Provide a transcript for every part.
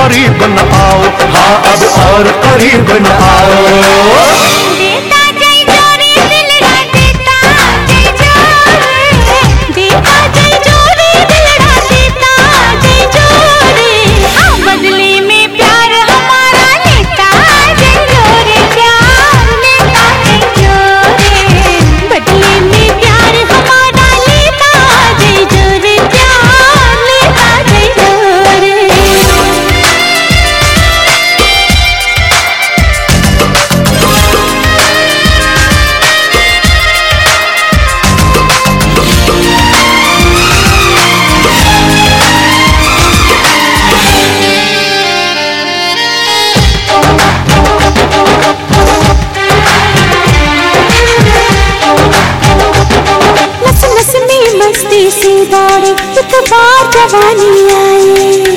करीब न आओ, हाँ अब और करीब न आओ। सी दौड़े एक बार जवानी आए,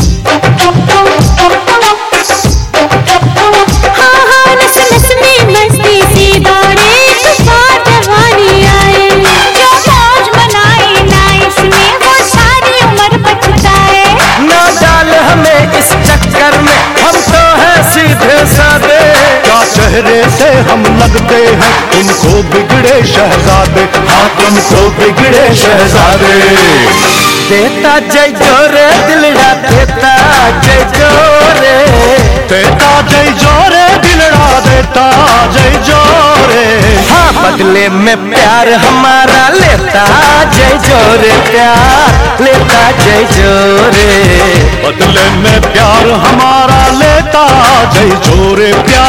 हाँ हाँ नस नस में मस्ती सी दौड़े एक बार जवानी आए। जो मौज मनाए ना इसमें वो सारी उम्र पछताए। ना डाल हमें इस चक्कर में, हम तो है सीधे साधे। क्या चेहरे से हम लगते हैं तुमको बिगड़े शहजादे, हाँ तुमको बिगड़े शहजादे। देता जय जोरे दिलड़ा देता जय जोरे, देता जय जोरे दिलड़ा देता जय जोरे। हाँ बदले में प्यार हमारा लेता जय जोरे, प्यार लेता जय जोरे। बदले में प्यार हमारा लेता जय जोरे, प्यार